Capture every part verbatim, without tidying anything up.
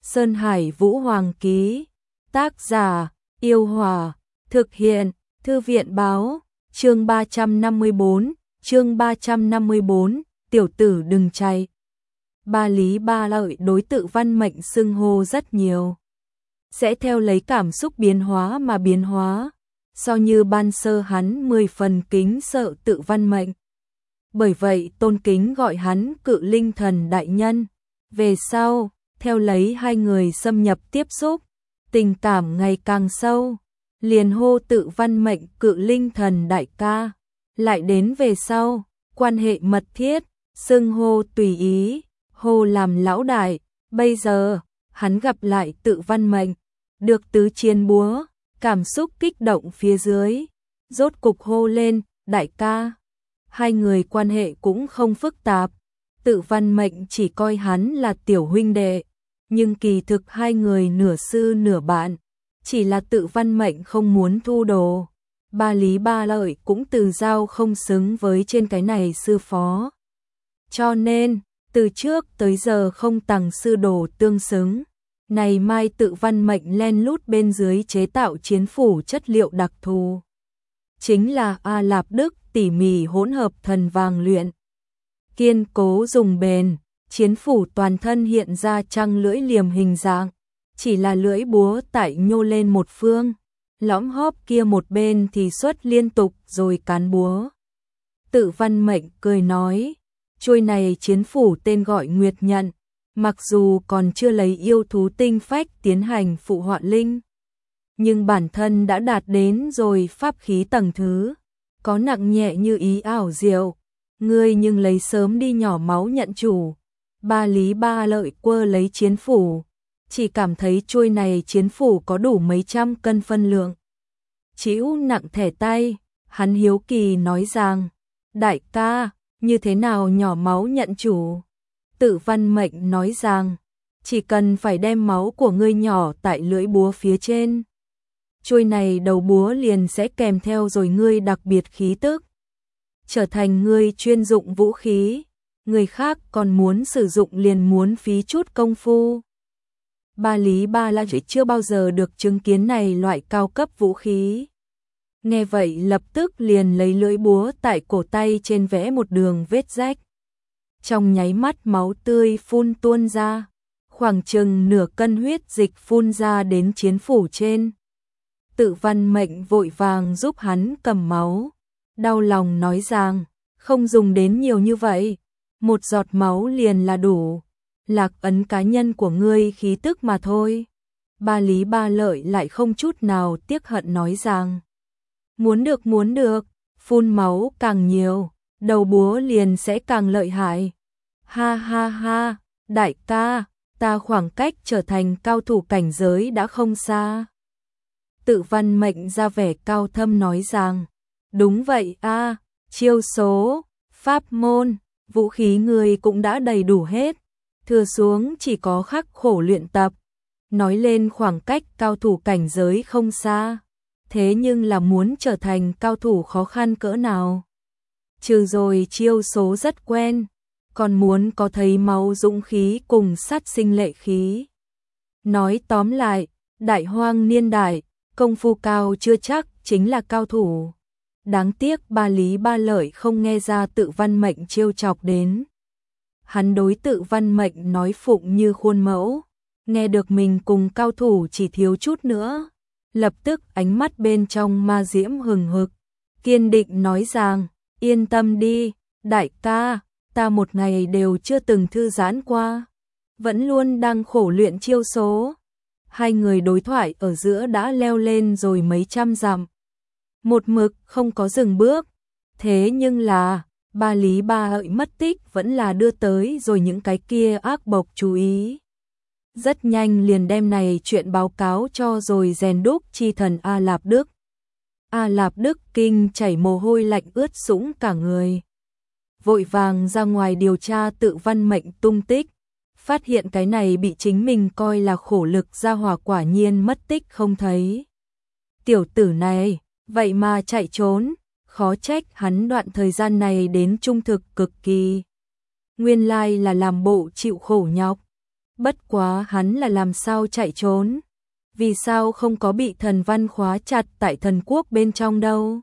Sơn Hải Vũ Hoàng ký. Tác giả, Yêu Hòa. Thực hiện, Thư viện báo. Chương ba trăm năm mươi bốn, chương ba trăm năm mươi bốn, tiểu tử đừng chạy. Ba Lý Ba Lợi đối Tự Văn Mệnh xưng hô rất nhiều. Sẽ theo lấy cảm xúc biến hóa mà biến hóa. So như ban sơ hắn mười phần kính sợ Tự Văn Mệnh. Bởi vậy tôn kính gọi hắn Cự Linh Thần đại nhân. Về sau, theo lấy hai người xâm nhập tiếp xúc, tình cảm ngày càng sâu, liền hô Tự Văn Mệnh Cự Linh Thần đại ca. Lại đến về sau, quan hệ mật thiết, xưng hô tùy ý, hô làm lão đại. Bây giờ, hắn gặp lại Tự Văn Mệnh, được tứ chiến búa, cảm xúc kích động phía dưới, rốt cục hô lên, đại ca. Hai người quan hệ cũng không phức tạp, Tự Văn Mệnh chỉ coi hắn là tiểu huynh đệ, nhưng kỳ thực hai người nửa sư nửa bạn, chỉ là Tự Văn Mệnh không muốn thu đồ. Ba Lý Ba Lợi cũng từ giao không xứng với trên cái này sư phó. Cho nên, từ trước tới giờ không tặng sư đồ tương xứng. Này mai Tự Văn Mệnh len lút bên dưới chế tạo chiến phủ chất liệu đặc thù. Chính là A Lạp Đức tỉ mỉ hỗn hợp thần vàng luyện. Kiên cố dùng bền, chiến phủ toàn thân hiện ra trăng lưỡi liềm hình dạng. Chỉ là lưỡi búa tại nhô lên một phương, lõm hóp kia một bên thì xuất liên tục rồi cán búa. Tự Văn Mệnh cười nói, chuôi này chiến phủ tên gọi Nguyệt Nhận. Mặc dù còn chưa lấy yêu thú tinh phách tiến hành phụ họa linh, nhưng bản thân đã đạt đến rồi pháp khí tầng thứ, có nặng nhẹ như ý ảo diệu. Ngươi nhưng lấy sớm đi nhỏ máu nhận chủ. Ba Lý Ba Lợi quơ lấy chiến phủ, chỉ cảm thấy chuôi này chiến phủ có đủ mấy trăm cân phân lượng. Chịu nặng thẻ tay, hắn hiếu kỳ nói rằng, đại ca, như thế nào nhỏ máu nhận chủ? Tự Văn Mệnh nói rằng, chỉ cần phải đem máu của ngươi nhỏ tại lưỡi búa phía trên, chuôi này đầu búa liền sẽ kèm theo rồi ngươi đặc biệt khí tức, trở thành ngươi chuyên dụng vũ khí, người khác còn muốn sử dụng liền muốn phí chút công phu. Ba Lý Ba Lợi chưa bao giờ được chứng kiến này loại cao cấp vũ khí. Nghe vậy lập tức liền lấy lưỡi búa tại cổ tay trên vẽ một đường vết rách. Trong nháy mắt máu tươi phun tuôn ra, khoảng chừng nửa cân huyết dịch phun ra đến chiến phủ trên. Tự Văn Mệnh vội vàng giúp hắn cầm máu, đau lòng nói rằng, không dùng đến nhiều như vậy, một giọt máu liền là đủ, lạc ấn cá nhân của ngươi khí tức mà thôi. Ba Lý Ba Lợi lại không chút nào tiếc hận nói rằng, muốn được muốn được, phun máu càng nhiều, đầu búa liền sẽ càng lợi hại. Ha ha ha, đại ca, ta khoảng cách trở thành cao thủ cảnh giới đã không xa. Tự Văn Mệnh ra vẻ cao thâm nói rằng, đúng vậy a, chiêu số, pháp môn, vũ khí người cũng đã đầy đủ hết, thừa xuống chỉ có khắc khổ luyện tập. Nói lên khoảng cách cao thủ cảnh giới không xa, thế nhưng là muốn trở thành cao thủ khó khăn cỡ nào. Trừ rồi chiêu số rất quen, còn muốn có thấy máu dũng khí cùng sát sinh lệ khí. Nói tóm lại, đại hoang niên đại, công phu cao chưa chắc chính là cao thủ. Đáng tiếc Ba Lý Ba Lợi không nghe ra Tự Văn Mệnh trêu chọc đến. Hắn đối Tự Văn Mệnh nói phụng như khuôn mẫu, nghe được mình cùng cao thủ chỉ thiếu chút nữa, lập tức ánh mắt bên trong ma diễm hừng hực, kiên định nói rằng, yên tâm đi, đại ca, ta một ngày đều chưa từng thư giãn qua, vẫn luôn đang khổ luyện chiêu số. Hai người đối thoại ở giữa đã leo lên rồi mấy trăm dặm, một mực không có dừng bước. Thế nhưng là, Ba Lý Ba Lợi mất tích vẫn là đưa tới rồi những cái kia ác bộc chú ý. Rất nhanh liền đem này chuyện báo cáo cho rồi rèn đúc chi thần A Lạp Đức. A Lạp Đức kinh chảy mồ hôi lạnh ướt sũng cả người. Vội vàng ra ngoài điều tra Tự Văn Mệnh tung tích, phát hiện cái này bị chính mình coi là khổ lực gia hỏa quả nhiên mất tích không thấy. Tiểu tử này, vậy mà chạy trốn, khó trách hắn đoạn thời gian này đến trung thực cực kỳ. Nguyên lai là làm bộ chịu khổ nhọc. Bất quá hắn là làm sao chạy trốn? Vì sao không có bị thần văn khóa chặt tại thần quốc bên trong đâu?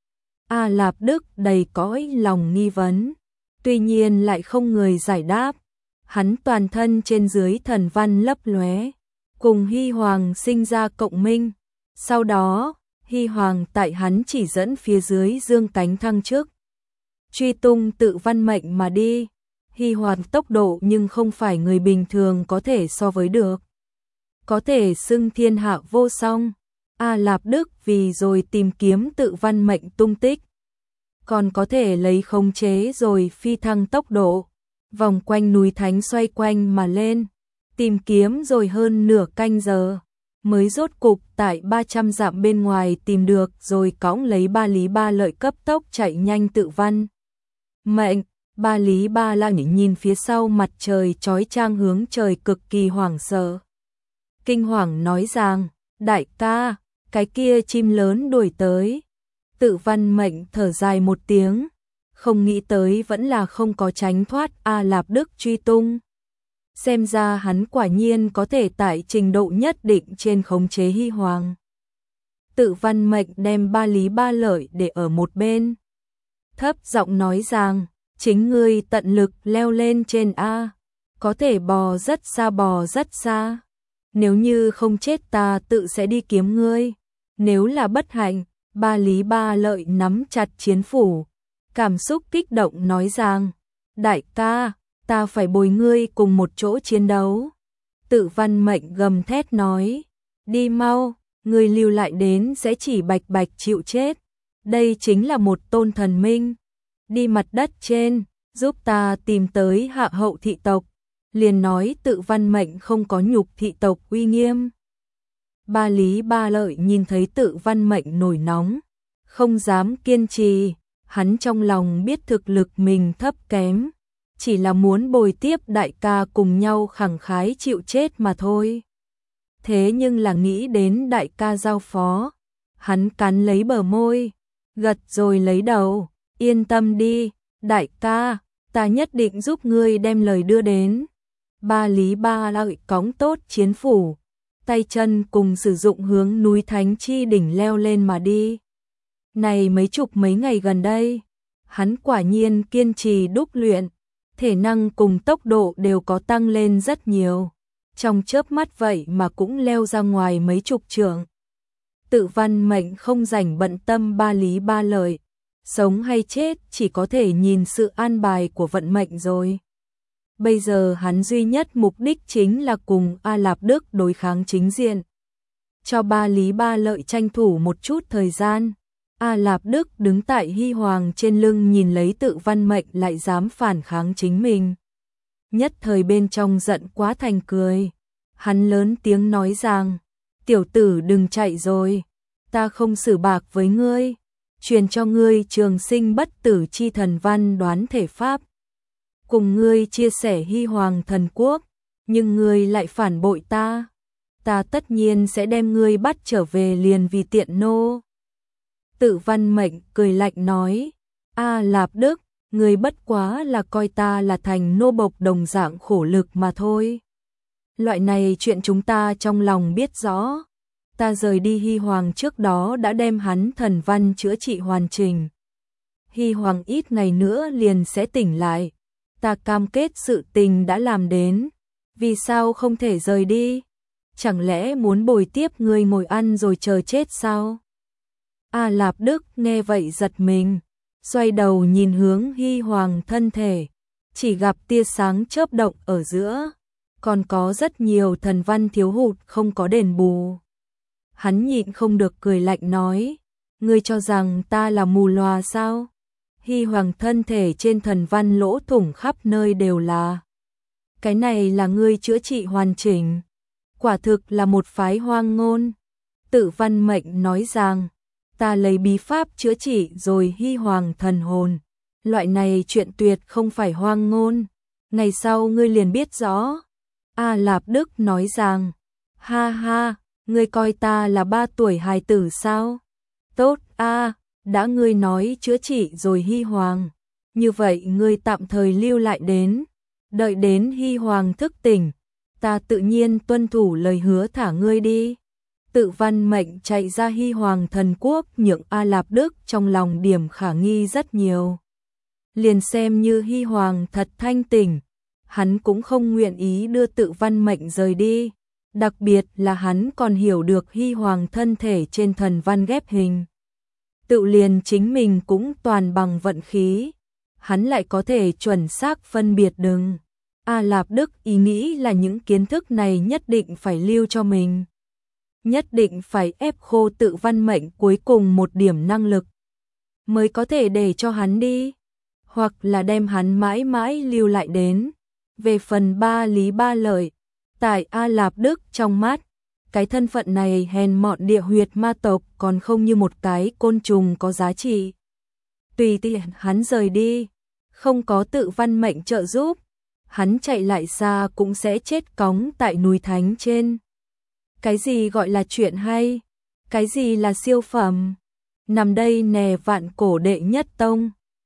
A Lạp Đức đầy cõi lòng nghi vấn, tuy nhiên lại không người giải đáp. Hắn toàn thân trên dưới thần văn lấp lóe, cùng Hy Hoàng sinh ra cộng minh. Sau đó, Hy Hoàng tại hắn chỉ dẫn phía dưới dương cánh thăng chức, truy tung tự văn mệnh mà đi. Hy Hoàng tốc độ nhưng không phải người bình thường có thể so với được, có thể xưng thiên hạ vô song. A Lạp Đức vì rồi tìm kiếm tự văn mệnh tung tích, còn có thể lấy khống chế rồi phi thăng tốc độ, vòng quanh núi Thánh xoay quanh mà lên, tìm kiếm rồi hơn nửa canh giờ, mới rốt cục tại ba trăm dặm bên ngoài tìm được, rồi cõng lấy Ba Lý Ba Lợi cấp tốc chạy nhanh tự văn mệnh. Ba Lý Ba Lợi nhìn phía sau mặt trời chói chang hướng trời cực kỳ hoảng sợ. Kinh hoàng nói rằng, đại ca, cái kia chim lớn đuổi tới. Tự văn mệnh thở dài một tiếng, không nghĩ tới vẫn là không có tránh thoát A Lạp Đức truy tung. Xem ra hắn quả nhiên có thể tại trình độ nhất định trên khống chế Hy Hoàng. Tự văn mệnh đem Ba Lý Ba Lợi để ở một bên, thấp giọng nói rằng, chính ngươi tận lực leo lên trên A, có thể bò rất xa bò rất xa. Nếu như không chết ta tự sẽ đi kiếm ngươi. Nếu là bất hạnh, Ba Lý Ba Lợi nắm chặt chiến phủ, cảm xúc kích động nói rằng, đại ca, ta phải bồi ngươi cùng một chỗ chiến đấu. Tự văn mệnh gầm thét nói, đi mau, ngươi lưu lại đến sẽ chỉ bạch bạch chịu chết. Đây chính là một tôn thần minh. Đi mặt đất trên, giúp ta tìm tới hạ hậu thị tộc. Liền nói tự văn mệnh không có nhục thị tộc uy nghiêm. Ba Lý Ba Lợi nhìn thấy tự văn mệnh nổi nóng, không dám kiên trì. Hắn trong lòng biết thực lực mình thấp kém, chỉ là muốn bồi tiếp đại ca cùng nhau khẳng khái chịu chết mà thôi. Thế nhưng là nghĩ đến đại ca giao phó, hắn cắn lấy bờ môi, gật rồi lấy đầu, yên tâm đi, đại ca, ta nhất định giúp ngươi đem lời đưa đến. Ba Lý Ba Lợi cõng tốt chiến phủ, tay chân cùng sử dụng hướng núi Thánh Chi đỉnh leo lên mà đi. Này mấy chục mấy ngày gần đây, hắn quả nhiên kiên trì đúc luyện, thể năng cùng tốc độ đều có tăng lên rất nhiều. Trong chớp mắt vậy mà cũng leo ra ngoài mấy chục trượng. Tự văn mệnh không rảnh bận tâm Ba Lý Ba Lợi, sống hay chết chỉ có thể nhìn sự an bài của vận mệnh rồi. Bây giờ hắn duy nhất mục đích chính là cùng A Lạp Đức đối kháng chính diện, cho Ba Lý Ba Lợi tranh thủ một chút thời gian. A Lạp Đức đứng tại Hy Hoàng trên lưng nhìn lấy tự văn mệnh lại dám phản kháng chính mình. Nhất thời bên trong giận quá thành cười. Hắn lớn tiếng nói rằng, tiểu tử đừng chạy rồi, ta không xử bạc với ngươi, truyền cho ngươi trường sinh bất tử chi thần văn đoán thể pháp. Cùng ngươi chia sẻ Hy Hoàng thần quốc, nhưng ngươi lại phản bội ta. Ta tất nhiên sẽ đem ngươi bắt trở về liền vì tiện nô. Tự văn mệnh cười lạnh nói, A Lạp Đức, ngươi bất quá là coi ta là thành nô bộc đồng dạng khổ lực mà thôi. Loại này chuyện chúng ta trong lòng biết rõ. Ta rời đi Hy Hoàng trước đó đã đem hắn thần văn chữa trị hoàn chỉnh. Hy Hoàng ít ngày nữa liền sẽ tỉnh lại. Ta cam kết sự tình đã làm đến. Vì sao không thể rời đi? Chẳng lẽ muốn bồi tiếp ngươi ngồi ăn rồi chờ chết sao? A Lạp Đức nghe vậy giật mình, xoay đầu nhìn hướng Hy Hoàng thân thể, chỉ gặp tia sáng chớp động ở giữa, còn có rất nhiều thần văn thiếu hụt không có đền bù. Hắn nhịn không được cười lạnh nói, ngươi cho rằng ta là mù lòa sao? Hy Hoàng thân thể trên thần văn lỗ thủng khắp nơi đều là. Cái này là ngươi chữa trị hoàn chỉnh. Quả thực là một phái hoang ngôn. Tự văn mệnh nói rằng, ta lấy bí pháp chữa trị rồi Hy Hoàng thần hồn. Loại này chuyện tuyệt không phải hoang ngôn. Ngày sau ngươi liền biết rõ. A Lạp Đức nói rằng, ha ha, ngươi coi ta là ba tuổi hài tử sao? Tốt a, đã ngươi nói chữa trị rồi Hy Hoàng. Như vậy ngươi tạm thời lưu lại đến. Đợi đến Hy Hoàng thức tỉnh, ta tự nhiên tuân thủ lời hứa thả ngươi đi. Tự Văn Mệnh chạy ra Hy Hoàng Thần Quốc nhượng A Lạp Đức trong lòng điểm khả nghi rất nhiều. Liền xem như Hy Hoàng thật thanh tỉnh, hắn cũng không nguyện ý đưa Tự Văn Mệnh rời đi. Đặc biệt là hắn còn hiểu được Hy Hoàng thân thể trên thần văn ghép hình. Tự liền chính mình cũng toàn bằng vận khí, hắn lại có thể chuẩn xác phân biệt đừng. A Lạp Đức ý nghĩ là những kiến thức này nhất định phải lưu cho mình. Nhất định phải ép khô Tự Văn Mệnh cuối cùng một điểm năng lực, mới có thể để cho hắn đi, hoặc là đem hắn mãi mãi lưu lại đến. Về phần ba lý ba lợi, tại A Lạp Đức trong mắt, cái thân phận này hèn mọn địa huyệt ma tộc còn không như một cái côn trùng có giá trị. Tùy tiện hắn rời đi, không có Tự Văn Mệnh trợ giúp, hắn chạy lại xa cũng sẽ chết cóng tại núi thánh trên. Cái gì gọi là chuyện hay? Cái gì là siêu phẩm? Nằm đây nè vạn cổ đệ nhất tông.